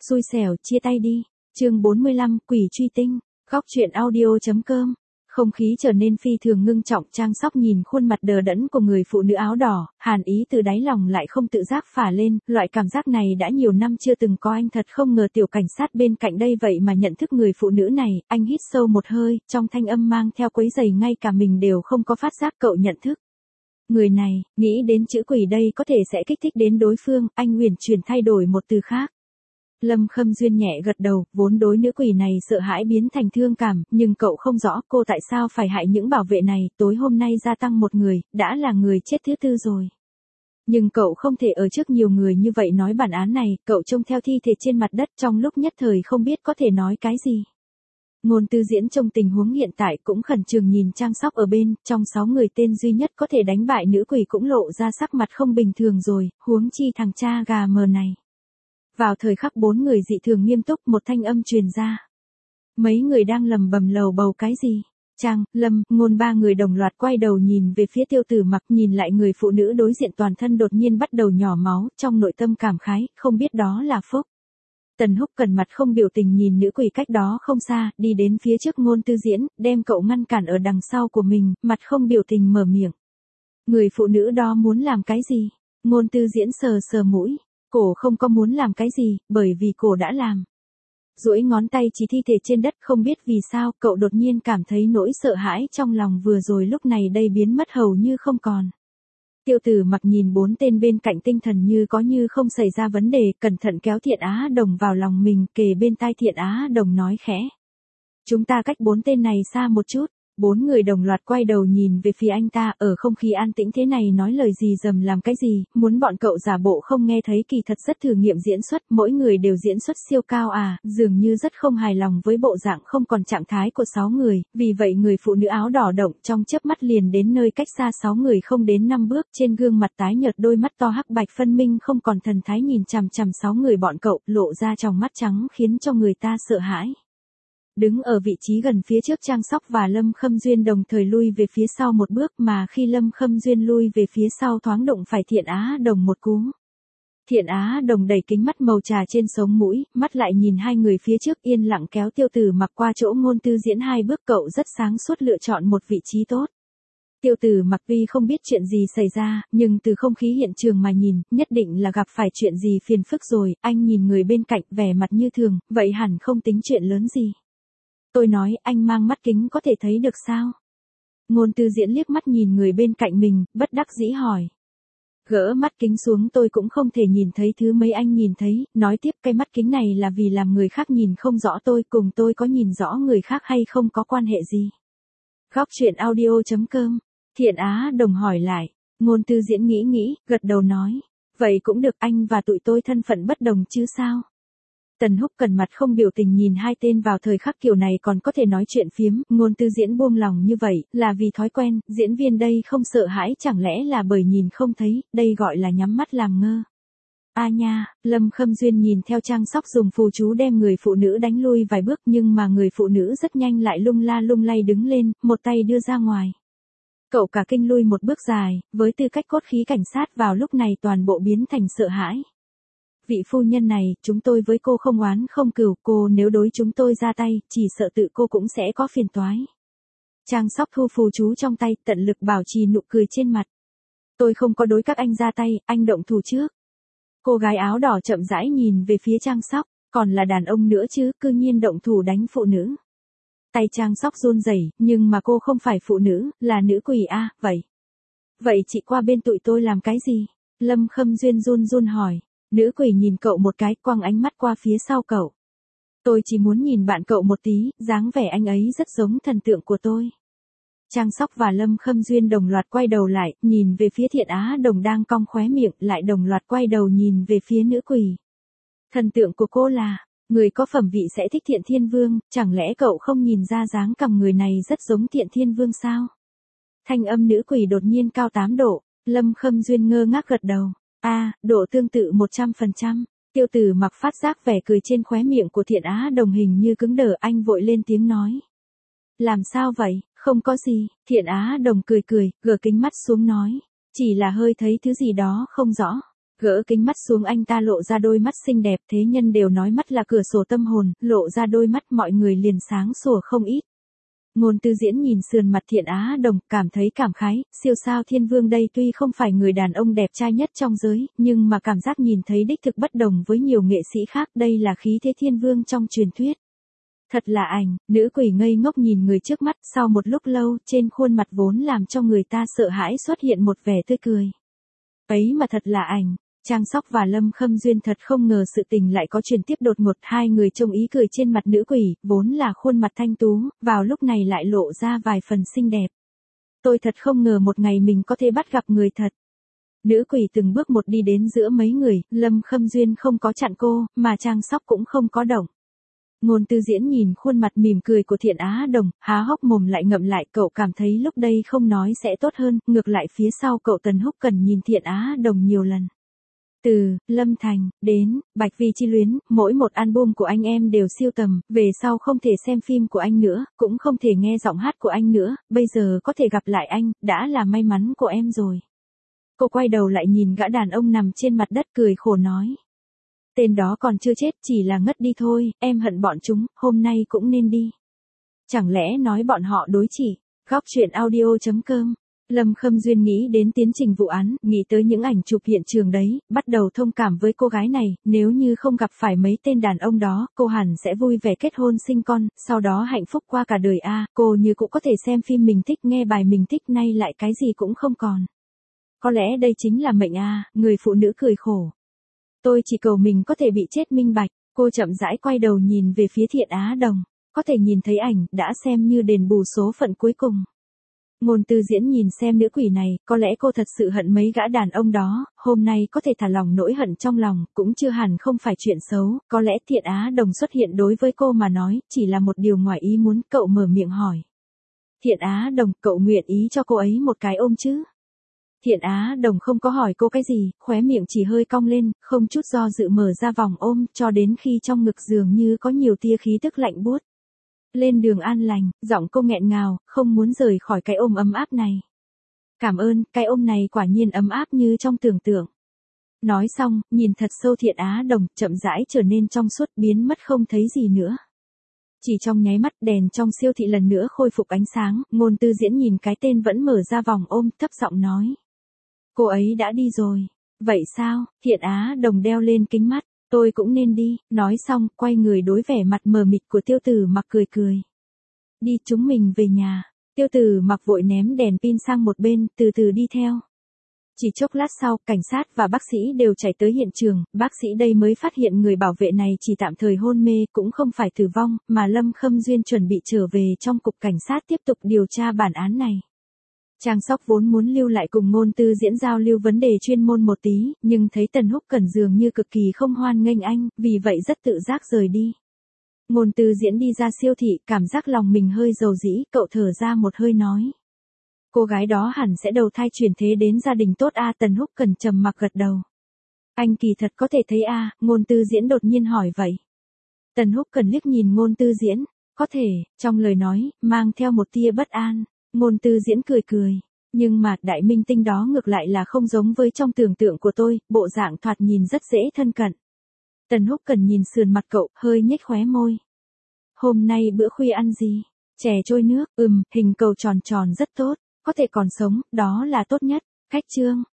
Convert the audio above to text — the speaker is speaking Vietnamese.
Xui xẻo, chia tay đi. Chương 45, Quỷ truy tinh. Góc truyện audio.com. Không khí trở nên phi thường ngưng trọng, Trang Sóc nhìn khuôn mặt đờ đẫn của người phụ nữ áo đỏ, hàn ý từ đáy lòng lại không tự giác phả lên, loại cảm giác này đã nhiều năm chưa từng có, anh thật không ngờ tiểu cảnh sát bên cạnh đây vậy mà nhận thức người phụ nữ này. Anh hít sâu một hơi, trong thanh âm mang theo quấy rầy ngay cả mình đều không có phát giác cậu nhận thức. Người này, nghĩ đến chữ quỷ đây có thể sẽ kích thích đến đối phương, anh uyển chuyển thay đổi một từ khác. Lâm Khâm Duyên nhẹ gật đầu, vốn đối nữ quỷ này sợ hãi biến thành thương cảm, nhưng cậu không rõ cô tại sao phải hại những bảo vệ này, tối hôm nay gia tăng một người, đã là người chết thứ tư rồi. Nhưng cậu không thể ở trước nhiều người như vậy nói bản án này, cậu trông theo thi thể trên mặt đất trong lúc nhất thời không biết có thể nói cái gì. Ngôn Tư Diễn trong tình huống hiện tại cũng khẩn trương nhìn Trang Sóc ở bên, trong 6 người tên duy nhất có thể đánh bại nữ quỷ cũng lộ ra sắc mặt không bình thường rồi, huống chi thằng cha gà mờ này. Vào thời khắc 4 người dị thường nghiêm túc, một thanh âm truyền ra. Mấy người đang lầm bầm lầu bầu cái gì? Trang, Lâm, Ngôn ba người đồng loạt quay đầu nhìn về phía Tiêu Tử Mặc, nhìn lại người phụ nữ đối diện toàn thân đột nhiên bắt đầu nhỏ máu, trong nội tâm cảm khái, không biết đó là phúc. Tần Húc Cần mặt không biểu tình nhìn nữ quỷ cách đó không xa, đi đến phía trước Ngôn Tư Diễn, đem cậu ngăn cản ở đằng sau của mình, mặt không biểu tình mở miệng. Người phụ nữ đó muốn làm cái gì? Ngôn Tư Diễn sờ sờ mũi. Cổ không có muốn làm cái gì, bởi vì cổ đã làm. Duỗi ngón tay chỉ thi thể trên đất, không biết vì sao, cậu đột nhiên cảm thấy nỗi sợ hãi trong lòng vừa rồi lúc này đây biến mất hầu như không còn. Tiêu Tử Mặc nhìn 4 tên bên cạnh, tinh thần như có như không xảy ra vấn đề, cẩn thận kéo Thiện Á Đồng vào lòng mình, kề bên tai Thiện Á Đồng nói khẽ. Chúng ta cách 4 tên này xa một chút. 4 người đồng loạt quay đầu nhìn về phía anh ta, ở không khí an tĩnh thế này nói lời gì dầm làm cái gì, muốn bọn cậu giả bộ không nghe thấy, kỳ thật rất thử nghiệm diễn xuất, mỗi người đều diễn xuất siêu cao à, dường như rất không hài lòng với bộ dạng không còn trạng thái của 6 người, vì vậy người phụ nữ áo đỏ động trong chớp mắt liền đến nơi cách xa 6 người không đến 5 bước, trên gương mặt tái nhợt, đôi mắt to hắc bạch phân minh không còn thần thái nhìn chằm chằm 6 người bọn cậu, lộ ra trong mắt trắng khiến cho người ta sợ hãi. Đứng ở vị trí gần phía trước, Trang Sóc và Lâm Khâm Duyên đồng thời lui về phía sau một bước, mà khi Lâm Khâm Duyên lui về phía sau thoáng đụng phải Thiện Á Đồng một cú. Thiện Á Đồng đẩy kính mắt màu trà trên sống mũi, mắt lại nhìn hai người phía trước, yên lặng kéo Tiêu Tử Mặc qua chỗ Ngôn Tư Diễn 2 bước, cậu rất sáng suốt lựa chọn một vị trí tốt. Tiêu Tử Mặc tuy không biết chuyện gì xảy ra, nhưng từ không khí hiện trường mà nhìn, nhất định là gặp phải chuyện gì phiền phức rồi, anh nhìn người bên cạnh vẻ mặt như thường, vậy hẳn không tính chuyện lớn gì. Tôi nói, anh mang mắt kính có thể thấy được sao? Ngôn Tư Diễn liếc mắt nhìn người bên cạnh mình, bất đắc dĩ hỏi. Gỡ mắt kính xuống tôi cũng không thể nhìn thấy thứ mấy anh nhìn thấy, nói tiếp cái mắt kính này là vì làm người khác nhìn không rõ tôi, cùng tôi có nhìn rõ người khác hay không có quan hệ gì. Góc truyện audio.com. Thiện Á Đồng hỏi lại. Ngôn Tư Diễn nghĩ, gật đầu nói. Vậy cũng được, anh và tụi tôi thân phận bất đồng chứ sao? Tần Húc Cần mặt không biểu tình nhìn hai tên, vào thời khắc kiểu này còn có thể nói chuyện phiếm, Ngôn Tư Diễn buông lòng như vậy, là vì thói quen, diễn viên đây không sợ hãi, chẳng lẽ là bởi nhìn không thấy, đây gọi là nhắm mắt làm ngơ. A nha, Lâm Khâm Duyên nhìn theo Trang Sóc dùng phù chú đem người phụ nữ đánh lui vài bước, nhưng mà người phụ nữ rất nhanh lại lung la lung lay đứng lên, một tay đưa ra ngoài. Cậu cả kinh lui một bước dài, với tư cách cốt khí cảnh sát vào lúc này toàn bộ biến thành sợ hãi. Vị phu nhân này, chúng tôi với cô không oán không cừu, cô nếu đối chúng tôi ra tay, chỉ sợ tự cô cũng sẽ có phiền toái. Trang Sóc thu phù chú trong tay, tận lực bảo trì nụ cười trên mặt. Tôi không có đối các anh ra tay, anh động thủ trước. Cô gái áo đỏ chậm rãi nhìn về phía Trang Sóc, còn là đàn ông nữa chứ, cư nhiên động thủ đánh phụ nữ. Tay Trang Sóc run rẩy, nhưng mà cô không phải phụ nữ, là nữ quỷ a, Vậy chị qua bên tụi tôi làm cái gì? Lâm Khâm Duyên run run hỏi. Nữ quỷ nhìn cậu một cái, quăng ánh mắt qua phía sau cậu. Tôi chỉ muốn nhìn bạn cậu một tí, dáng vẻ anh ấy rất giống thần tượng của tôi. Trang Sóc và Lâm Khâm Duyên đồng loạt quay đầu lại, nhìn về phía Thiện Á Đồng đang cong khóe miệng, lại đồng loạt quay đầu nhìn về phía nữ quỷ. Thần tượng của cô là, người có phẩm vị sẽ thích Thiện Thiên Vương, chẳng lẽ cậu không nhìn ra dáng cằm người này rất giống Thiện Thiên Vương sao? Thanh âm nữ quỷ đột nhiên cao 8 độ, Lâm Khâm Duyên ngơ ngác gật đầu. Độ tương tự 100%. Tiêu Tử Mặc phát giác vẻ cười trên khóe miệng của Thiện Á Đồng hình như cứng đờ, anh vội lên tiếng nói. Làm sao vậy, không có gì, Thiện Á Đồng cười, gỡ kính mắt xuống nói. Chỉ là hơi thấy thứ gì đó không rõ. Gỡ kính mắt xuống anh ta lộ ra đôi mắt xinh đẹp, thế nhân đều nói mắt là cửa sổ tâm hồn, lộ ra đôi mắt mọi người liền sáng sủa không ít. Ngôn Tư Diễn nhìn sườn mặt Thiện Á Đồng, cảm thấy cảm khái, siêu sao thiên vương đây tuy không phải người đàn ông đẹp trai nhất trong giới, nhưng mà cảm giác nhìn thấy đích thực bất đồng với nhiều nghệ sĩ khác, đây là khí thế thiên vương trong truyền thuyết. Thật là ảnh, nữ quỷ ngây ngốc nhìn người trước mắt, sau một lúc lâu, trên khuôn mặt vốn làm cho người ta sợ hãi xuất hiện một vẻ tươi cười. Ấy mà thật là ảnh. Trang Sóc và Lâm Khâm Duyên thật không ngờ sự tình lại có chuyển tiếp đột ngột, hai người trông ý cười trên mặt nữ quỷ, vốn là khuôn mặt thanh tú, vào lúc này lại lộ ra vài phần xinh đẹp. Tôi thật không ngờ một ngày mình có thể bắt gặp người thật. Nữ quỷ từng bước một đi đến giữa mấy người, Lâm Khâm Duyên không có chặn cô, mà Trang Sóc cũng không có động. Ngôn Tư Diễn nhìn khuôn mặt mỉm cười của Thiện Á Đồng, há hốc mồm lại ngậm lại, cậu cảm thấy lúc đây không nói sẽ tốt hơn, ngược lại phía sau cậu Tần Húc Cần nhìn Thiện Á Đồng nhiều lần. Từ Lâm Thành đến Bạch Vi Chi Luyến, mỗi một album của anh em đều siêu tầm, về sau không thể xem phim của anh nữa, cũng không thể nghe giọng hát của anh nữa, bây giờ có thể gặp lại anh, đã là may mắn của em rồi. Cô quay đầu lại nhìn gã đàn ông nằm trên mặt đất cười khổ nói. Tên đó còn chưa chết, chỉ là ngất đi thôi, em hận bọn chúng, hôm nay cũng nên đi. Chẳng lẽ nói bọn họ đối chỉ. Góc truyện audio.com. Lâm Khâm Duyên nghĩ đến tiến trình vụ án, nghĩ tới những ảnh chụp hiện trường đấy, bắt đầu thông cảm với cô gái này, nếu như không gặp phải mấy tên đàn ông đó, cô hẳn sẽ vui vẻ kết hôn sinh con, sau đó hạnh phúc qua cả đời cô như cũng có thể xem phim mình thích, nghe bài mình thích, nay lại cái gì cũng không còn. Có lẽ đây chính là mệnh người phụ nữ cười khổ. Tôi chỉ cầu mình có thể bị chết minh bạch, cô chậm rãi quay đầu nhìn về phía Thiện Á Đồng, có thể nhìn thấy ảnh, đã xem như đền bù số phận cuối cùng. Ngôn Tư Diễn nhìn xem nữ quỷ này, có lẽ cô thật sự hận mấy gã đàn ông đó, hôm nay có thể thả lòng nỗi hận trong lòng, cũng chưa hẳn không phải chuyện xấu, có lẽ Thiện Á Đồng xuất hiện đối với cô mà nói, chỉ là một điều ngoài ý muốn, cậu mở miệng hỏi. Thiện Á Đồng, cậu nguyện ý cho cô ấy một cái ôm chứ? Thiện Á Đồng không có hỏi cô cái gì, khóe miệng chỉ hơi cong lên, không chút do dự mở ra vòng ôm, cho đến khi trong ngực dường như có nhiều tia khí tức lạnh buốt. Lên đường an lành, giọng cô nghẹn ngào, không muốn rời khỏi cái ôm ấm áp này. Cảm ơn, cái ôm này quả nhiên ấm áp như trong tưởng tượng. Nói xong, nhìn thật sâu Thiện Á Đồng, chậm rãi trở nên trong suốt, biến mất không thấy gì nữa. Chỉ trong nháy mắt, đèn trong siêu thị lần nữa khôi phục ánh sáng, Ngôn Tư Diễn nhìn cái tên vẫn mở ra vòng ôm, thấp giọng nói. Cô ấy đã đi rồi. Vậy sao? Thiện Á Đồng đeo lên kính mắt. Tôi cũng nên đi, nói xong, quay người đối vẻ mặt mờ mịt của Tiêu Tử Mặc cười cười. Đi, chúng mình về nhà. Tiêu Tử Mặc vội ném đèn pin sang một bên, từ từ đi theo. Chỉ chốc lát sau, cảnh sát và bác sĩ đều chạy tới hiện trường, bác sĩ đây mới phát hiện người bảo vệ này chỉ tạm thời hôn mê, cũng không phải tử vong, mà Lâm Khâm Duyên chuẩn bị trở về trong cục cảnh sát tiếp tục điều tra bản án này. Trang Sóc vốn muốn lưu lại cùng Ngôn Tư Diễn giao lưu vấn đề chuyên môn một tí, nhưng thấy Tần Húc Cần dường như cực kỳ không hoan nghênh anh, vì vậy rất tự giác rời đi. Ngôn Tư Diễn đi ra siêu thị, cảm giác lòng mình hơi dầu dĩ, cậu thở ra một hơi nói. Cô gái đó hẳn sẽ đầu thai chuyển thế đến gia đình tốt Tần Húc Cần trầm mặc gật đầu. Anh kỳ thật có thể thấy Ngôn Tư Diễn đột nhiên hỏi vậy. Tần Húc Cần liếc nhìn Ngôn Tư Diễn, có thể, trong lời nói, mang theo một tia bất an. Ngôn Tư Diễn cười cười, nhưng mà đại minh tinh đó ngược lại là không giống với trong tưởng tượng của tôi, bộ dạng thoạt nhìn rất dễ thân cận. Tần Húc Cần nhìn sườn mặt cậu, hơi nhếch khóe môi. Hôm nay bữa khuya ăn gì? Chè trôi nước, hình cầu tròn tròn rất tốt, có thể còn sống, đó là tốt nhất. Khách trương,